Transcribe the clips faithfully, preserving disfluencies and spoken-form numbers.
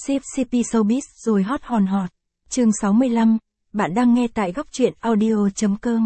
Ship xê pê Showbiz rồi hot hòn hot. Chương sáu mươi lăm, bạn đang nghe tại góc truyện audio.com.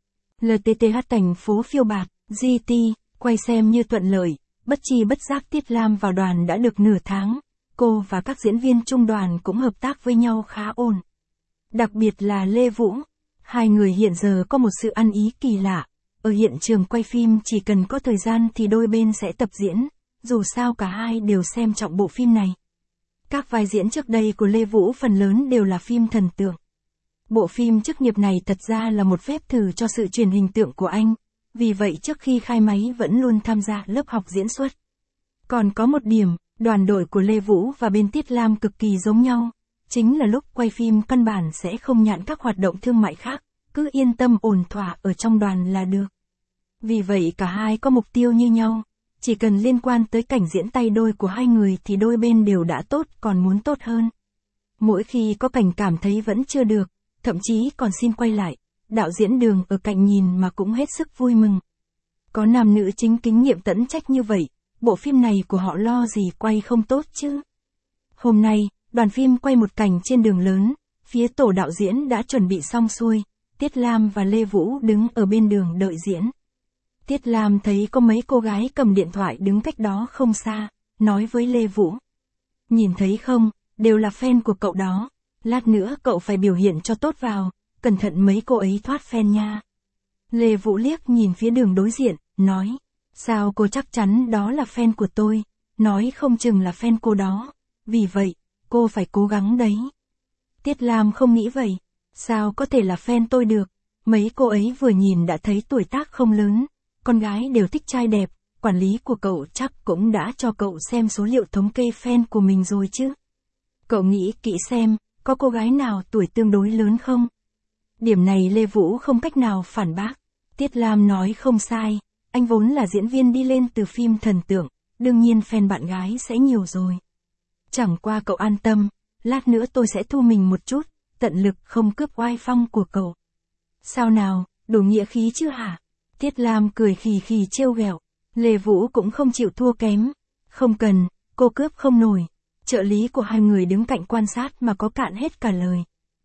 lờ tê tê hát thành phố phiêu bạt, giê tê, quay xem như thuận lợi, bất chi bất giác Tiết Lam vào đoàn đã được nửa tháng. Cô và các diễn viên chung đoàn cũng hợp tác với nhau khá ổn. Đặc biệt là Lê Vũ. Hai người hiện giờ có một sự ăn ý kỳ lạ. Ở hiện trường quay phim chỉ cần có thời gian thì đôi bên sẽ tập diễn, dù sao cả hai đều xem trọng bộ phim này. Các vai diễn trước đây của Lê Vũ phần lớn đều là phim thần tượng. Bộ phim chức nghiệp này thật ra là một phép thử cho sự truyền hình tượng của anh, vì vậy trước khi khai máy vẫn luôn tham gia lớp học diễn xuất. Còn có một điểm, đoàn đội của Lê Vũ và bên Tiết Lam cực kỳ giống nhau, chính là lúc quay phim căn bản sẽ không nhãn các hoạt động thương mại khác, cứ yên tâm ổn thỏa ở trong đoàn là được. Vì vậy cả hai có mục tiêu như nhau, chỉ cần liên quan tới cảnh diễn tay đôi của hai người thì đôi bên đều đã tốt còn muốn tốt hơn. Mỗi khi có cảnh cảm thấy vẫn chưa được, thậm chí còn xin quay lại, đạo diễn Đường ở cạnh nhìn mà cũng hết sức vui mừng. Có nam nữ chính kinh nghiệm tận trách như vậy, bộ phim này của họ lo gì quay không tốt chứ. Hôm nay, đoàn phim quay một cảnh trên đường lớn, phía tổ đạo diễn đã chuẩn bị xong xuôi, Tiết Lam và Lê Vũ đứng ở bên đường đợi diễn. Tiết Lam thấy có mấy cô gái cầm điện thoại đứng cách đó không xa, nói với Lê Vũ. Nhìn thấy không, đều là fan của cậu đó, lát nữa cậu phải biểu hiện cho tốt vào, cẩn thận mấy cô ấy thoát fan nha. Lê Vũ liếc nhìn phía đường đối diện, nói, sao cô chắc chắn đó là fan của tôi, nói không chừng là fan cô đó, vì vậy, cô phải cố gắng đấy. Tiết Lam không nghĩ vậy, sao có thể là fan tôi được, mấy cô ấy vừa nhìn đã thấy tuổi tác không lớn. Con gái đều thích trai đẹp, quản lý của cậu chắc cũng đã cho cậu xem số liệu thống kê fan của mình rồi chứ. Cậu nghĩ kỹ xem, có cô gái nào tuổi tương đối lớn không? Điểm này Lê Vũ không cách nào phản bác. Tiết Lam nói không sai, anh vốn là diễn viên đi lên từ phim thần tượng, đương nhiên fan bạn gái sẽ nhiều rồi. Chẳng qua cậu an tâm, lát nữa tôi sẽ thu mình một chút, tận lực không cướp oai phong của cậu. Sao nào, đủ nghĩa khí chứ hả? Tiết Lam cười khì khì trêu ghẹo, Lê Vũ cũng không chịu thua kém. Không cần, cô cướp không nổi. Trợ lý của hai người đứng cạnh quan sát mà có cạn hết cả lời.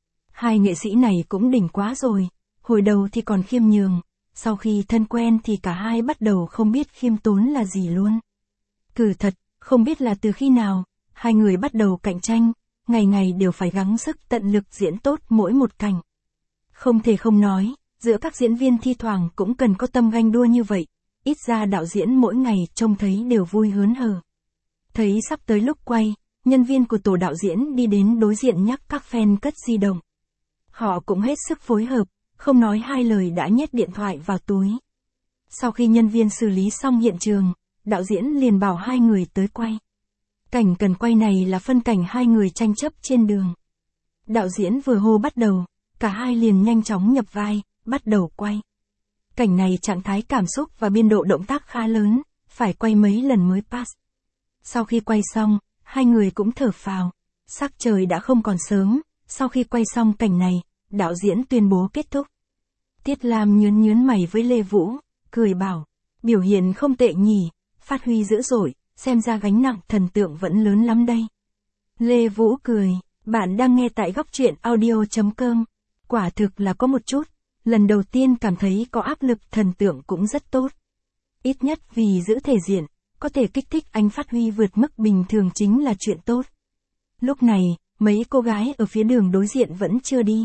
Hai nghệ sĩ này cũng đỉnh quá rồi, hồi đầu thì còn khiêm nhường, sau khi thân quen thì cả hai bắt đầu không biết khiêm tốn là gì luôn. Cử thật, không biết là từ khi nào, hai người bắt đầu cạnh tranh, ngày ngày đều phải gắng sức tận lực diễn tốt mỗi một cảnh. Không thể không nói, giữa các diễn viên thi thoảng cũng cần có tâm ganh đua như vậy, ít ra đạo diễn mỗi ngày trông thấy đều vui hớn hở. Thấy sắp tới lúc quay, nhân viên của tổ đạo diễn đi đến đối diện nhắc các fan cất di động. Họ cũng hết sức phối hợp, không nói hai lời đã nhét điện thoại vào túi. Sau khi nhân viên xử lý xong hiện trường, đạo diễn liền bảo hai người tới quay. Cảnh cần quay này là phân cảnh hai người tranh chấp trên đường. Đạo diễn vừa hô bắt đầu, cả hai liền nhanh chóng nhập vai, bắt đầu quay. Cảnh này trạng thái cảm xúc và biên độ động tác khá lớn, phải quay mấy lần mới pass. Sau khi quay xong, hai người cũng thở phào, sắc trời đã không còn sớm, sau khi quay xong cảnh này, đạo diễn tuyên bố kết thúc. Tiết Lam nhướng nhướng mày với Lê Vũ, cười bảo, biểu hiện không tệ nhỉ, phát huy dữ dội, xem ra gánh nặng thần tượng vẫn lớn lắm đây. Lê Vũ cười, bạn đang nghe tại góc truyện audio.com, quả thực là có một chút. Lần đầu tiên cảm thấy có áp lực thần tượng cũng rất tốt. Ít nhất vì giữ thể diện, có thể kích thích anh phát huy vượt mức bình thường chính là chuyện tốt. Lúc này, mấy cô gái ở phía đường đối diện vẫn chưa đi.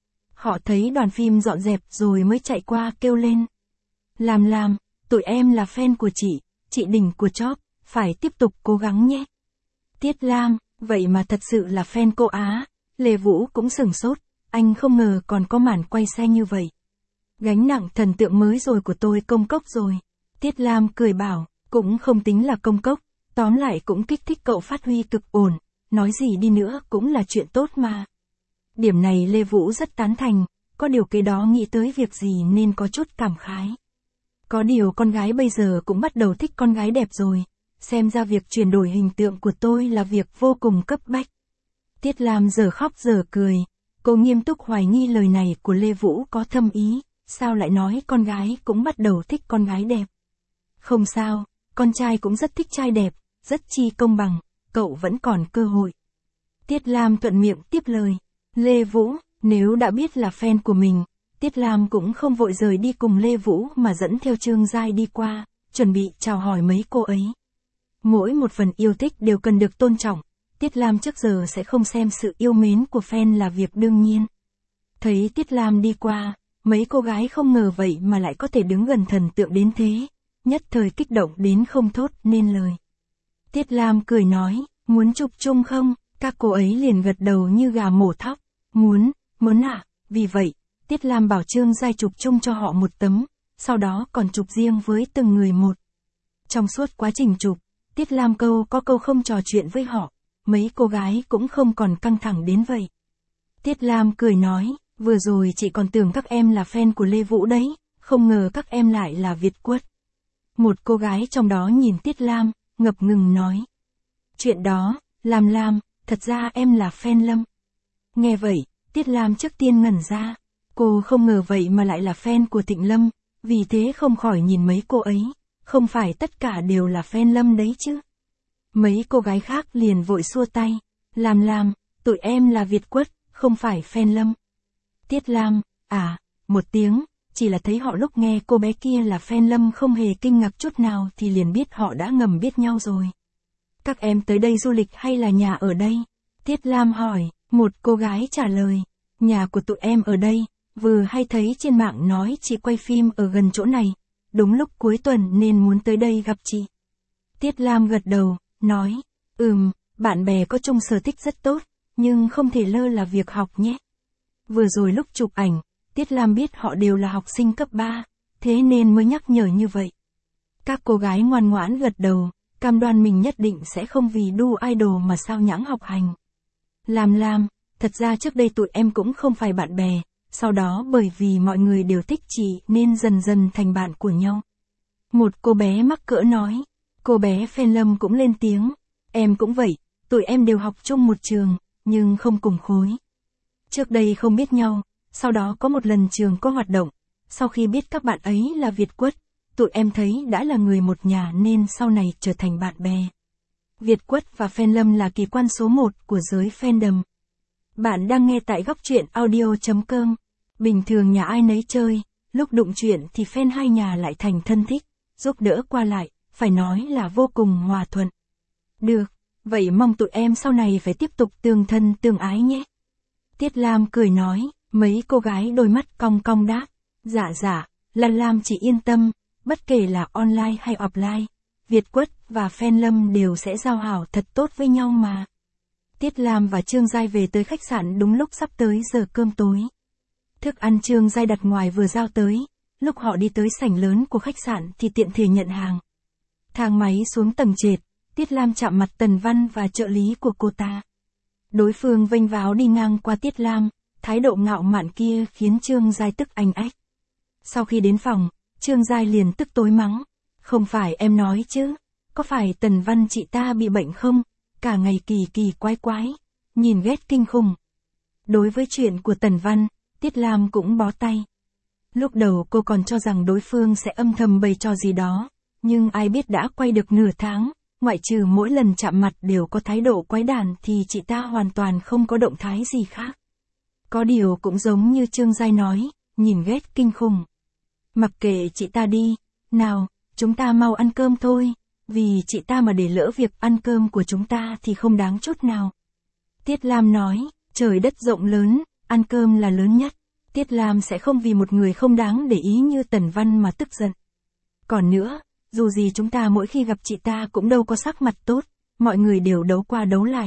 Họ thấy đoàn phim dọn dẹp rồi mới chạy qua kêu lên. Làm làm, tụi em là fan của chị, chị đỉnh của chóp, phải tiếp tục cố gắng nhé. Tiết Lam, vậy mà thật sự là fan cô Á. Lê Vũ cũng sửng sốt. Anh không ngờ còn có màn quay xe như vậy. Gánh nặng thần tượng mới rồi của tôi công cốc rồi. Tiết Lam cười bảo, cũng không tính là công cốc, tóm lại cũng kích thích cậu phát huy cực ổn, nói gì đi nữa cũng là chuyện tốt mà. Điểm này Lê Vũ rất tán thành, có điều cái đó nghĩ tới việc gì nên có chút cảm khái. Có điều con gái bây giờ cũng bắt đầu thích con gái đẹp rồi, xem ra việc chuyển đổi hình tượng của tôi là việc vô cùng cấp bách. Tiết Lam giờ khóc giờ cười. Cô nghiêm túc hoài nghi lời này của Lê Vũ có thâm ý, sao lại nói con gái cũng bắt đầu thích con gái đẹp. Không sao, con trai cũng rất thích trai đẹp, rất chi công bằng, cậu vẫn còn cơ hội. Tiết Lam thuận miệng tiếp lời. Lê Vũ, nếu đã biết là fan của mình, Tiết Lam cũng không vội rời đi cùng Lê Vũ mà dẫn theo Trương Giai đi qua, chuẩn bị chào hỏi mấy cô ấy. Mỗi một phần yêu thích đều cần được tôn trọng, Tiết Lam trước giờ sẽ không xem sự yêu mến của fan là việc đương nhiên. Thấy Tiết Lam đi qua, mấy cô gái không ngờ vậy mà lại có thể đứng gần thần tượng đến thế, nhất thời kích động đến không thốt nên lời. Tiết Lam cười nói, muốn chụp chung không? Các cô ấy liền gật đầu như gà mổ thóc. Muốn, muốn ạ, à? Vì vậy, Tiết Lam bảo Trương Giai chụp chung cho họ một tấm, sau đó còn chụp riêng với từng người một. Trong suốt quá trình chụp, Tiết Lam câu có câu không trò chuyện với họ, mấy cô gái cũng không còn căng thẳng đến vậy. Tiết Lam cười nói, vừa rồi chị còn tưởng các em là fan của Lê Vũ đấy, không ngờ các em lại là Việt Quất. Một cô gái trong đó nhìn Tiết Lam, ngập ngừng nói. Chuyện đó, Lam Lam, thật ra em là fan Lâm. Nghe vậy, Tiết Lam trước tiên ngẩn ra, cô không ngờ vậy mà lại là fan của Thịnh Lâm, vì thế không khỏi nhìn mấy cô ấy, không phải tất cả đều là fan Lâm đấy chứ. Mấy cô gái khác liền vội xua tay, Lam Lam, tụi em là Việt Quất, không phải fan Lâm. Tiết Lam, à, một tiếng, chỉ là thấy họ lúc nghe cô bé kia là fan Lâm không hề kinh ngạc chút nào thì liền biết họ đã ngầm biết nhau rồi. Các em tới đây du lịch hay là nhà ở đây? Tiết Lam hỏi, một cô gái trả lời, nhà của tụi em ở đây, vừa hay thấy trên mạng nói chị quay phim ở gần chỗ này, đúng lúc cuối tuần nên muốn tới đây gặp chị. Tiết Lam gật đầu, nói, ừm, bạn bè có chung sở thích rất tốt, nhưng không thể lơ là việc học nhé. Vừa rồi lúc chụp ảnh, Tiết Lam biết họ đều là học sinh cấp ba, thế nên mới nhắc nhở như vậy. Các cô gái ngoan ngoãn gật đầu, cam đoan mình nhất định sẽ không vì đu idol mà sao nhãng học hành. Lam Lam, thật ra trước đây tụi em cũng không phải bạn bè, sau đó bởi vì mọi người đều thích chị nên dần dần thành bạn của nhau. Một cô bé mắc cỡ nói, cô bé fan Lâm cũng lên tiếng, em cũng vậy, tụi em đều học chung một trường, nhưng không cùng khối. Trước đây không biết nhau, sau đó có một lần trường có hoạt động, sau khi biết các bạn ấy là Việt Quất, tụi em thấy đã là người một nhà nên sau này trở thành bạn bè. Việt Quất và fan Lâm là kỳ quan số một của giới fandom. Bạn đang nghe tại góc truyện audio chấm com. Bình thường nhà ai nấy chơi, lúc đụng chuyện thì fan hai nhà lại thành thân thích, giúp đỡ qua lại, phải nói là vô cùng hòa thuận. Được, vậy mong tụi em sau này phải tiếp tục tương thân tương ái nhé. Tiết Lam cười nói, mấy cô gái đôi mắt cong cong đáp, dạ dạ, Lan Lam chỉ yên tâm, bất kể là online hay offline, Việt Quất và fan Lâm đều sẽ giao hảo thật tốt với nhau mà. Tiết Lam và Trương Giai về tới khách sạn đúng lúc sắp tới giờ cơm tối. Thức ăn Trương Giai đặt ngoài vừa giao tới, lúc họ đi tới sảnh lớn của khách sạn thì tiện thể nhận hàng. Thang máy xuống tầng trệt, Tiết Lam chạm mặt Tần Văn và trợ lý của cô ta. Đối phương vênh váo đi ngang qua Tiết Lam, thái độ ngạo mạn kia khiến Trương Giai tức anh ách. Sau khi đến phòng, Trương Giai liền tức tối mắng, không phải em nói chứ, có phải Tần Văn chị ta bị bệnh không, cả ngày kỳ kỳ quái quái, nhìn ghét kinh khủng. Đối với chuyện của Tần Văn, Tiết Lam cũng bó tay. Lúc đầu cô còn cho rằng đối phương sẽ âm thầm bày trò gì đó, nhưng ai biết đã quay được nửa tháng, ngoại trừ mỗi lần chạm mặt đều có thái độ quái đản thì chị ta hoàn toàn không có động thái gì khác. Có điều cũng giống như Trương Giai nói, nhìn ghét kinh khủng. Mặc kệ chị ta đi, nào, chúng ta mau ăn cơm thôi, vì chị ta mà để lỡ việc ăn cơm của chúng ta thì không đáng chút nào. Tiết Lam nói, trời đất rộng lớn, ăn cơm là lớn nhất. Tiết Lam sẽ không vì một người không đáng để ý như Tần Văn mà tức giận. Còn nữa, dù gì chúng ta mỗi khi gặp chị ta cũng đâu có sắc mặt tốt, mọi người đều đấu qua đấu lại.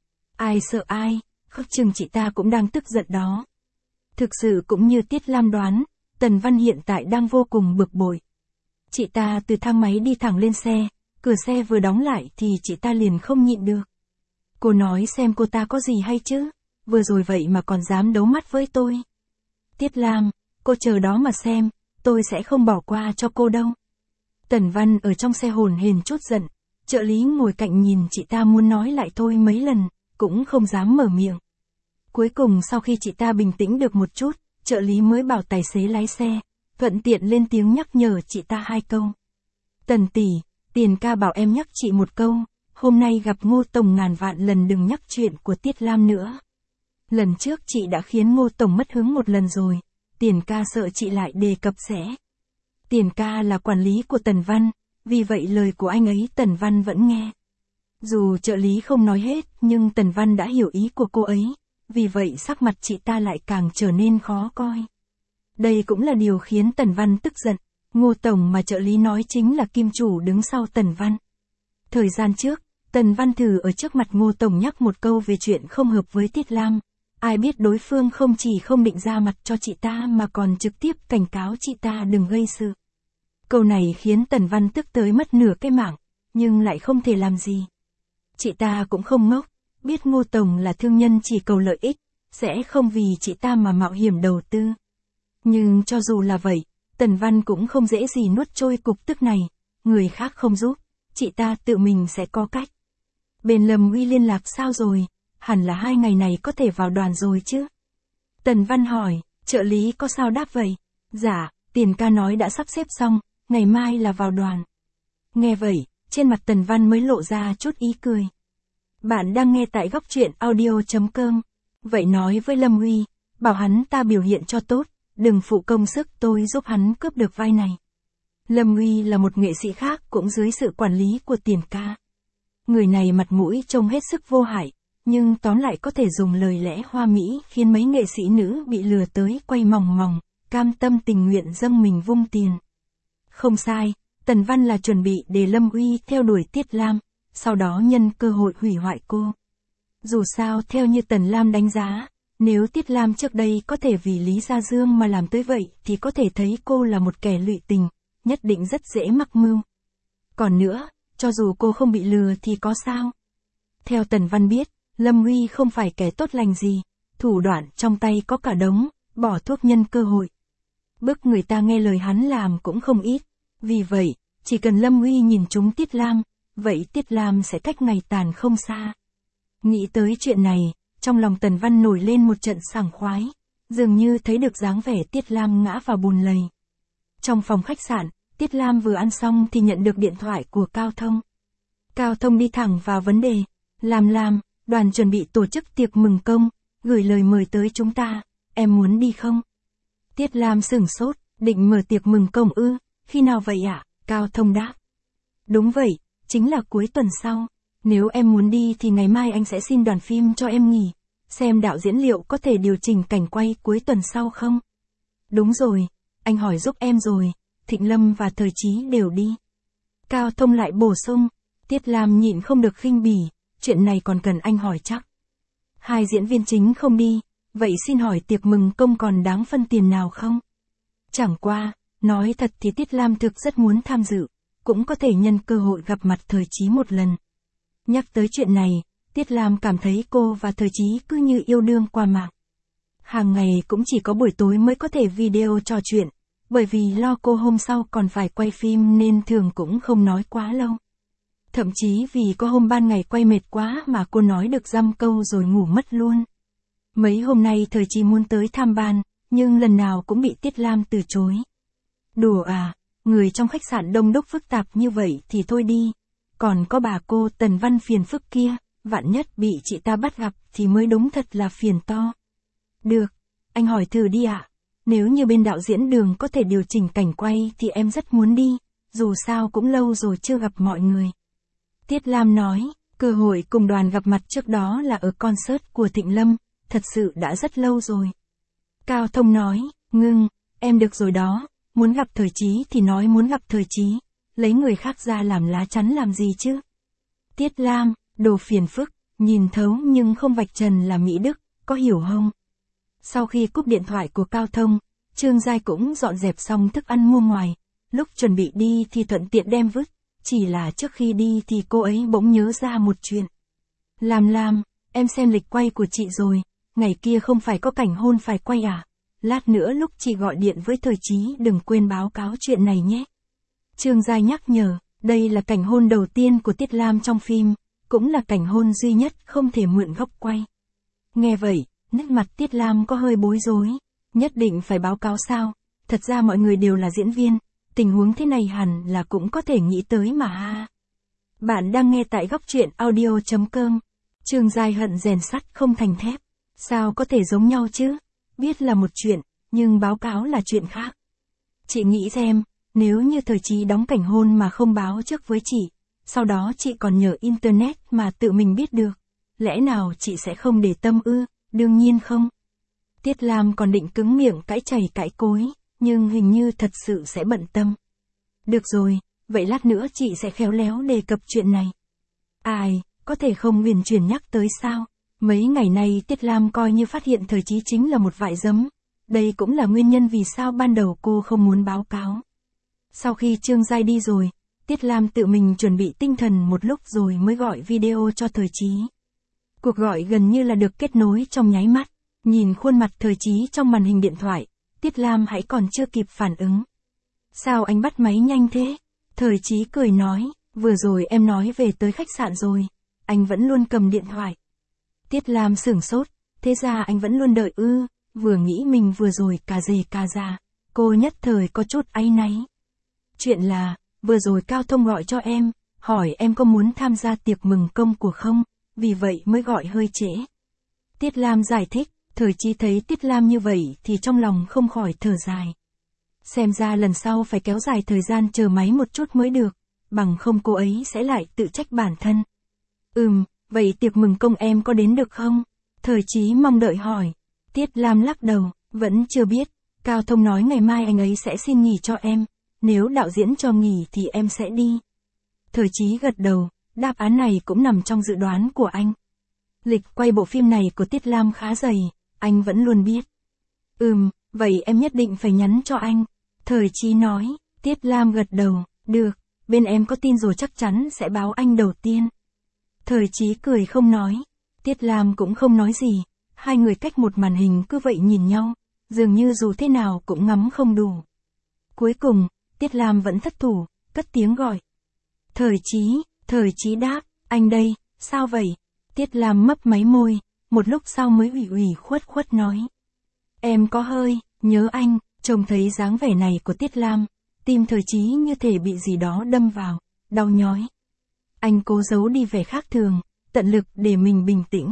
Ai sợ ai, khắc chừng chị ta cũng đang tức giận đó. Thực sự cũng như Tiết Lam đoán, Tần Văn hiện tại đang vô cùng bực bội. Chị ta từ thang máy đi thẳng lên xe, cửa xe vừa đóng lại thì chị ta liền không nhịn được. Cô nói xem cô ta có gì hay chứ, vừa rồi vậy mà còn dám đấu mắt với tôi. Tiết Lam, cô chờ đó mà xem, tôi sẽ không bỏ qua cho cô đâu. Tần Văn ở trong xe hồn hển chút giận, trợ lý ngồi cạnh nhìn chị ta muốn nói lại thôi mấy lần, cũng không dám mở miệng. Cuối cùng sau khi chị ta bình tĩnh được một chút, trợ lý mới bảo tài xế lái xe, thuận tiện lên tiếng nhắc nhở chị ta hai câu. Tần tỷ, Tiền ca bảo em nhắc chị một câu, hôm nay gặp Ngô Tổng ngàn vạn lần đừng nhắc chuyện của Tiết Lam nữa. Lần trước chị đã khiến Ngô Tổng mất hứng một lần rồi, Tiền ca sợ chị lại đề cập sẽ. Tiền ca là quản lý của Tần Văn, vì vậy lời của anh ấy Tần Văn vẫn nghe. Dù trợ lý không nói hết, nhưng Tần Văn đã hiểu ý của cô ấy, vì vậy sắc mặt chị ta lại càng trở nên khó coi. Đây cũng là điều khiến Tần Văn tức giận, Ngô Tổng mà trợ lý nói chính là kim chủ đứng sau Tần Văn. Thời gian trước, Tần Văn thử ở trước mặt Ngô Tổng nhắc một câu về chuyện không hợp với Tiết Lam. Ai biết đối phương không chỉ không định ra mặt cho chị ta mà còn trực tiếp cảnh cáo chị ta đừng gây sự. Câu này khiến Tần Văn tức tới mất nửa cái mạng, nhưng lại không thể làm gì. Chị ta cũng không ngốc, biết Ngô Tổng là thương nhân chỉ cầu lợi ích, sẽ không vì chị ta mà mạo hiểm đầu tư. Nhưng cho dù là vậy, Tần Văn cũng không dễ gì nuốt trôi cục tức này, người khác không giúp, chị ta tự mình sẽ có cách. Bên Lâm Uy liên lạc sao rồi, hẳn là hai ngày này có thể vào đoàn rồi chứ? Tần Văn hỏi, trợ lý có sao đáp vậy? Dạ, Tiền ca nói đã sắp xếp xong, ngày mai là vào đoàn. Nghe vậy, trên mặt Tần Văn mới lộ ra chút ý cười. Bạn đang nghe tại góc truyện audio chấm com. Vậy nói với Lâm Uy, bảo hắn ta biểu hiện cho tốt, đừng phụ công sức tôi giúp hắn cướp được vai này. Lâm Uy là một nghệ sĩ khác cũng dưới sự quản lý của Tiền ca. Người này mặt mũi trông hết sức vô hại, nhưng tóm lại có thể dùng lời lẽ hoa mỹ khiến mấy nghệ sĩ nữ bị lừa tới quay mòng mòng, cam tâm tình nguyện dâng mình vung tiền. Không sai, Tần Văn là chuẩn bị để Lâm Uy theo đuổi Tiết Lam, sau đó nhân cơ hội hủy hoại cô. Dù sao theo như Tần Lam đánh giá, nếu Tiết Lam trước đây có thể vì Lý Gia Dương mà làm tới vậy thì có thể thấy cô là một kẻ lụy tình, nhất định rất dễ mắc mưu. Còn nữa, cho dù cô không bị lừa thì có sao? Theo Tần Văn biết, Lâm Uy không phải kẻ tốt lành gì, thủ đoạn trong tay có cả đống, bỏ thuốc nhân cơ hội. Bức người ta nghe lời hắn làm cũng không ít, vì vậy, chỉ cần Lâm Uy nhìn trúng Tiết Lam, vậy Tiết Lam sẽ cách ngày tàn không xa. Nghĩ tới chuyện này, trong lòng Tần Văn nổi lên một trận sảng khoái, dường như thấy được dáng vẻ Tiết Lam ngã vào bùn lầy. Trong phòng khách sạn, Tiết Lam vừa ăn xong thì nhận được điện thoại của Cao Thông. Cao Thông đi thẳng vào vấn đề, làm làm, đoàn chuẩn bị tổ chức tiệc mừng công, gửi lời mời tới chúng ta, em muốn đi không? Tiết Lam sửng sốt, định mở tiệc mừng công ư, khi nào vậy ạ? Cao Thông đáp. Đúng vậy, chính là cuối tuần sau, nếu em muốn đi thì ngày mai anh sẽ xin đoàn phim cho em nghỉ, xem đạo diễn liệu có thể điều chỉnh cảnh quay cuối tuần sau không? Đúng rồi, anh hỏi giúp em rồi, Thịnh Lâm và Thời Chí đều đi. Cao Thông lại bổ sung, Tiết Lam nhịn không được khinh bỉ, chuyện này còn cần anh hỏi chắc. Hai diễn viên chính không đi, vậy xin hỏi tiệc mừng công còn đáng phân tiền nào không? Chẳng qua, nói thật thì Tiết Lam thực rất muốn tham dự, cũng có thể nhân cơ hội gặp mặt Thời Chí một lần. Nhắc tới chuyện này, Tiết Lam cảm thấy cô và Thời Chí cứ như yêu đương qua mạng. Hàng ngày cũng chỉ có buổi tối mới có thể video trò chuyện, bởi vì lo cô hôm sau còn phải quay phim nên thường cũng không nói quá lâu. Thậm chí vì có hôm ban ngày quay mệt quá mà cô nói được dăm câu rồi ngủ mất luôn. Mấy hôm nay Thời Chí muốn tới tham ban, nhưng lần nào cũng bị Tiết Lam từ chối. Đùa à, người trong khách sạn đông đúc phức tạp như vậy thì thôi đi. Còn có bà cô Tần Văn phiền phức kia, vạn nhất bị chị ta bắt gặp thì mới đúng thật là phiền to. Được, anh hỏi thử đi ạ. Nếu như bên đạo diễn Đường có thể điều chỉnh cảnh quay thì em rất muốn đi, dù sao cũng lâu rồi chưa gặp mọi người. Tiết Lam nói, cơ hội cùng đoàn gặp mặt trước đó là ở concert của Thịnh Lâm, thật sự đã rất lâu rồi. Cao Thông nói, ngưng, em được rồi đó, muốn gặp Thời Chí thì nói muốn gặp Thời Chí, lấy người khác ra làm lá chắn làm gì chứ? Tiết Lam, đồ phiền phức, nhìn thấu nhưng không vạch trần là Mỹ Đức, có hiểu không? Sau khi cúp điện thoại của Cao Thông, Trương Giai cũng dọn dẹp xong thức ăn mua ngoài, lúc chuẩn bị đi thì thuận tiện đem vứt, chỉ là trước khi đi thì cô ấy bỗng nhớ ra một chuyện. Làm làm, em xem lịch quay của chị rồi, ngày kia không phải có cảnh hôn phải quay à? Lát nữa lúc chị gọi điện với Thời Chí đừng quên báo cáo chuyện này nhé. Trương Giai nhắc nhở, đây là cảnh hôn đầu tiên của Tiết Lam trong phim, cũng là cảnh hôn duy nhất không thể mượn góc quay. Nghe vậy, nét mặt Tiết Lam có hơi bối rối, nhất định phải báo cáo sao? Thật ra mọi người đều là diễn viên, tình huống thế này hẳn là cũng có thể nghĩ tới mà ha. Bạn đang nghe tại góc truyện audio.com. Trường dài hận rèn sắt không thành thép. Sao có thể giống nhau chứ? Biết là một chuyện, nhưng báo cáo là chuyện khác. Chị nghĩ xem, nếu như thời Chí đóng cảnh hôn mà không báo trước với chị, sau đó chị còn nhờ Internet mà tự mình biết được, lẽ nào chị sẽ không để tâm ư? Đương nhiên không. Tiết Lam còn định cứng miệng cãi chày cãi cối, nhưng hình như thật sự sẽ bận tâm. Được rồi, vậy lát nữa chị sẽ khéo léo đề cập chuyện này. Ai, có thể không huyền chuyển nhắc tới sao? Mấy ngày nay Tiết Lam coi như phát hiện thời Chí chính là một vại giấm. Đây cũng là nguyên nhân vì sao ban đầu cô không muốn báo cáo. Sau khi Trương Giai đi rồi, Tiết Lam tự mình chuẩn bị tinh thần một lúc rồi mới gọi video cho thời Chí. Cuộc gọi gần như là được kết nối trong nháy mắt. Nhìn khuôn mặt thời Chí trong màn hình điện thoại, Tiết Lam hãy còn chưa kịp phản ứng. Sao anh bắt máy nhanh thế? Thời Chí cười nói, vừa rồi em nói về tới khách sạn rồi, anh vẫn luôn cầm điện thoại. Tiết Lam sửng sốt, thế ra anh vẫn luôn đợi ư, vừa nghĩ mình vừa rồi cà rề cà ra, cô nhất thời có chút áy náy. Chuyện là, vừa rồi Cao Thông gọi cho em, hỏi em có muốn tham gia tiệc mừng công của không, vì vậy mới gọi hơi trễ. Tiết Lam giải thích, thời Chí thấy Tiết Lam như vậy thì trong lòng không khỏi thở dài. Xem ra lần sau phải kéo dài thời gian chờ máy một chút mới được, bằng không cô ấy sẽ lại tự trách bản thân. Ừm, vậy tiệc mừng công em có đến được không? Thời Chí mong đợi hỏi. Tiết Lam lắc đầu, vẫn chưa biết, Cao Thông nói ngày mai anh ấy sẽ xin nghỉ cho em, nếu đạo diễn cho nghỉ thì em sẽ đi. Thời Chí gật đầu, đáp án này cũng nằm trong dự đoán của anh. Lịch quay bộ phim này của Tiết Lam khá dày, anh vẫn luôn biết. Ừm, vậy em nhất định phải nhắn cho anh. Thời Chí nói, Tiết Lam gật đầu, được, bên em có tin rồi chắc chắn sẽ báo anh đầu tiên. Thời Chí cười không nói, Tiết Lam cũng không nói gì, hai người cách một màn hình cứ vậy nhìn nhau, dường như dù thế nào cũng ngắm không đủ. Cuối cùng, Tiết Lam vẫn thất thủ, cất tiếng gọi. Thời Chí, Thời Chí đáp, anh đây, sao vậy? Tiết Lam mấp máy môi, một lúc sau mới ủy ủy khuất khuất nói. Em có hơi, nhớ anh. Trông thấy dáng vẻ này của Tiết Lam, tim Thời Chí như thể bị gì đó đâm vào, đau nhói. Anh cố giấu đi vẻ khác thường, tận lực để mình bình tĩnh.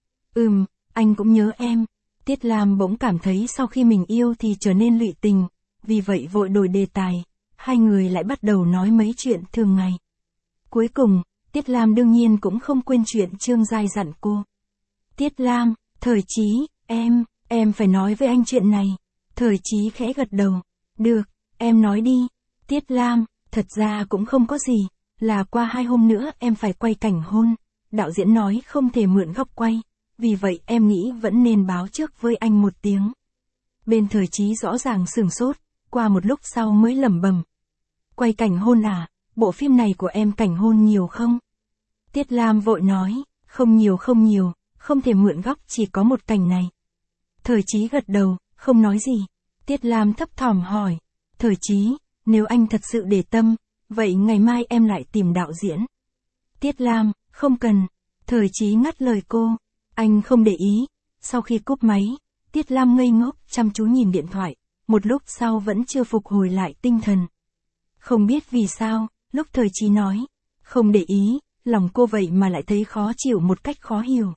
Ừm, anh cũng nhớ em. Tiết Lam bỗng cảm thấy sau khi mình yêu thì trở nên lụy tình, vì vậy vội đổi đề tài, hai người lại bắt đầu nói mấy chuyện thường ngày. Cuối cùng, Tiết Lam đương nhiên cũng không quên chuyện Trương Giai dặn cô. Tiết Lam, Thời Chí, em, em phải nói với anh chuyện này. Thời Chí khẽ gật đầu. Được, em nói đi. Tiết Lam, thật ra cũng không có gì, là qua hai hôm nữa em phải quay cảnh hôn. Đạo diễn nói không thể mượn góc quay, vì vậy em nghĩ vẫn nên báo trước với anh một tiếng. Bên Thời Chí rõ ràng sửng sốt, qua một lúc sau mới lẩm bẩm. Quay cảnh hôn à, bộ phim này của em cảnh hôn nhiều không? Tiết Lam vội nói, không nhiều không nhiều, không thể mượn góc chỉ có một cảnh này. Thời Chí gật đầu, không nói gì. Tiết Lam thấp thỏm hỏi, Thời Chí, nếu anh thật sự để tâm, vậy ngày mai em lại tìm đạo diễn. Tiết Lam, không cần. Thời Chí ngắt lời cô, anh không để ý. Sau khi cúp máy, Tiết Lam ngây ngốc chăm chú nhìn điện thoại, một lúc sau vẫn chưa phục hồi lại tinh thần. Không biết vì sao, lúc Thời Chí nói, không để ý, lòng cô vậy mà lại thấy khó chịu một cách khó hiểu.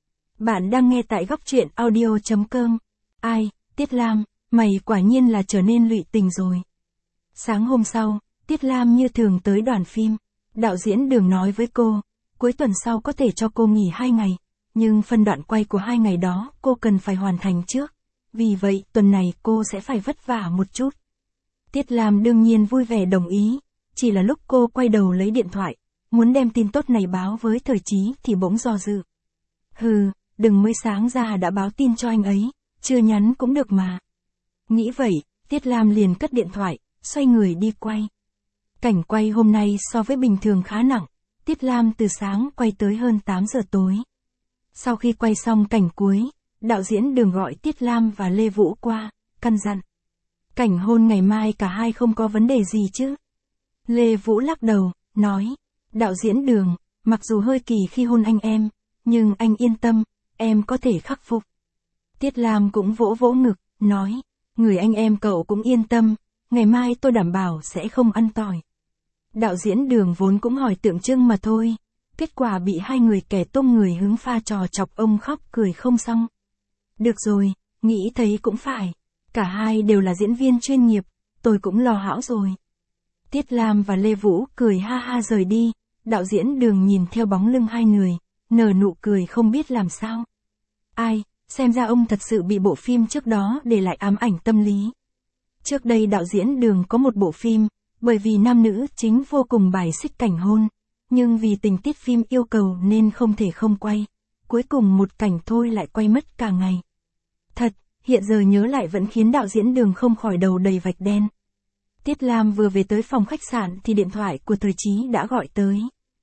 Bạn đang nghe tại góc truyện audio.com. Ai, Tiết Lam, mày quả nhiên là trở nên lụy tình rồi. Sáng hôm sau, Tiết Lam như thường tới đoàn phim. Đạo diễn Đường nói với cô, cuối tuần sau có thể cho cô nghỉ hai ngày, nhưng phân đoạn quay của hai ngày đó cô cần phải hoàn thành trước. Vì vậy tuần này cô sẽ phải vất vả một chút. Tiết Lam đương nhiên vui vẻ đồng ý, chỉ là lúc cô quay đầu lấy điện thoại, muốn đem tin tốt này báo với Thời Chí thì bỗng do dự. Hừ, đừng mới sáng ra đã báo tin cho anh ấy, chưa nhắn cũng được mà. Nghĩ vậy, Tiết Lam liền cất điện thoại, xoay người đi quay. Cảnh quay hôm nay so với bình thường khá nặng, Tiết Lam từ sáng quay tới hơn tám giờ tối. Sau khi quay xong cảnh cuối, đạo diễn Đường gọi Tiết Lam và Lê Vũ qua, căn dặn. Cảnh hôn ngày mai cả hai không có vấn đề gì chứ? Lê Vũ lắc đầu, nói, đạo diễn Đường, mặc dù hơi kỳ khi hôn anh em, nhưng anh yên tâm, em có thể khắc phục. Tiết Lam cũng vỗ vỗ ngực, nói, người anh em cậu cũng yên tâm, ngày mai tôi đảm bảo sẽ không ăn tỏi. Đạo diễn Đường vốn cũng hỏi tượng trưng mà thôi. Kết quả bị hai người kẻ tung người hứng pha trò chọc ông khóc cười không xong. Được rồi, nghĩ thấy cũng phải. Cả hai đều là diễn viên chuyên nghiệp, tôi cũng lo hão rồi. Tiết Lam và Lê Vũ cười ha ha rời đi, đạo diễn Đường nhìn theo bóng lưng hai người, nở nụ cười không biết làm sao. Ai, xem ra ông thật sự bị bộ phim trước đó để lại ám ảnh tâm lý. Trước đây đạo diễn Đường có một bộ phim, bởi vì nam nữ chính vô cùng bài xích cảnh hôn, nhưng vì tình tiết phim yêu cầu nên không thể không quay. Cuối cùng một cảnh thôi lại quay mất cả ngày. Thật, hiện giờ nhớ lại vẫn khiến đạo diễn Đường không khỏi đầu đầy vạch đen. Tiết Lam vừa về tới phòng khách sạn thì điện thoại của Thời Chí đã gọi tới.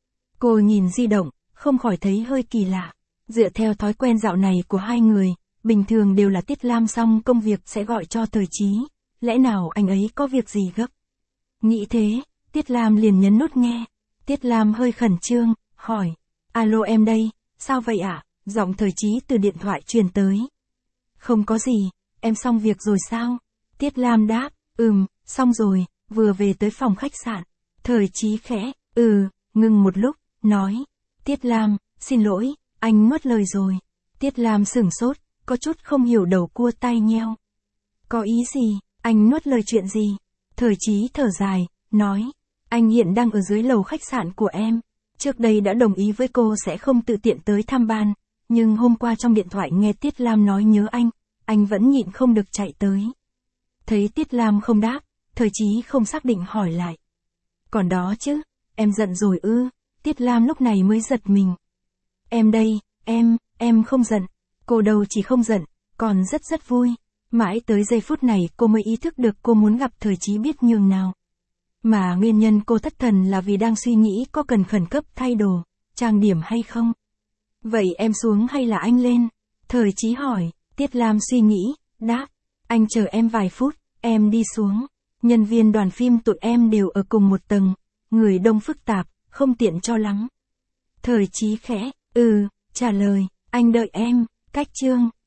Cô nhìn di động, không khỏi thấy hơi kỳ lạ. Dựa theo thói quen dạo này của hai người, bình thường đều là Tiết Lam xong công việc sẽ gọi cho Thời Chí. Lẽ nào anh ấy có việc gì gấp? Nghĩ thế, Tiết Lam liền nhấn nút nghe. Tiết Lam hơi khẩn trương, hỏi. Alo em đây, sao vậy ạ? À? Giọng Thời Chí từ điện thoại truyền tới. Không có gì, em xong việc rồi sao? Tiết Lam đáp, ừm, xong rồi, vừa về tới phòng khách sạn. Thời Chí khẽ, ừ, ngừng một lúc, nói. Tiết Lam, xin lỗi, anh nuốt lời rồi. Tiết Lam sửng sốt, có chút không hiểu đầu cua tai nheo. Có ý gì, anh nuốt lời chuyện gì? Thời Chí thở dài, nói. Anh hiện đang ở dưới lầu khách sạn của em. Trước đây đã đồng ý với cô sẽ không tự tiện tới thăm ban. Nhưng hôm qua trong điện thoại nghe Tiết Lam nói nhớ anh. Anh vẫn nhịn không được chạy tới. Thấy Tiết Lam không đáp, Thời Chí không xác định hỏi lại. Còn đó chứ, em giận rồi ư? Tiết Lam lúc này mới giật mình. Em đây, em, em không giận. Cô đâu chỉ không giận, còn rất rất vui. Mãi tới giây phút này cô mới ý thức được cô muốn gặp Thời Chí biết nhường nào. Mà nguyên nhân cô thất thần là vì đang suy nghĩ có cần khẩn cấp thay đồ, trang điểm hay không. Vậy em xuống hay là anh lên? Thời Chí hỏi, Tiết Lam suy nghĩ, đáp. Anh chờ em vài phút, em đi xuống. Nhân viên đoàn phim tụi em đều ở cùng một tầng, người đông phức tạp, không tiện cho lắm. Thời Chí khẽ, ừ, trả lời, anh đợi em, cách chương.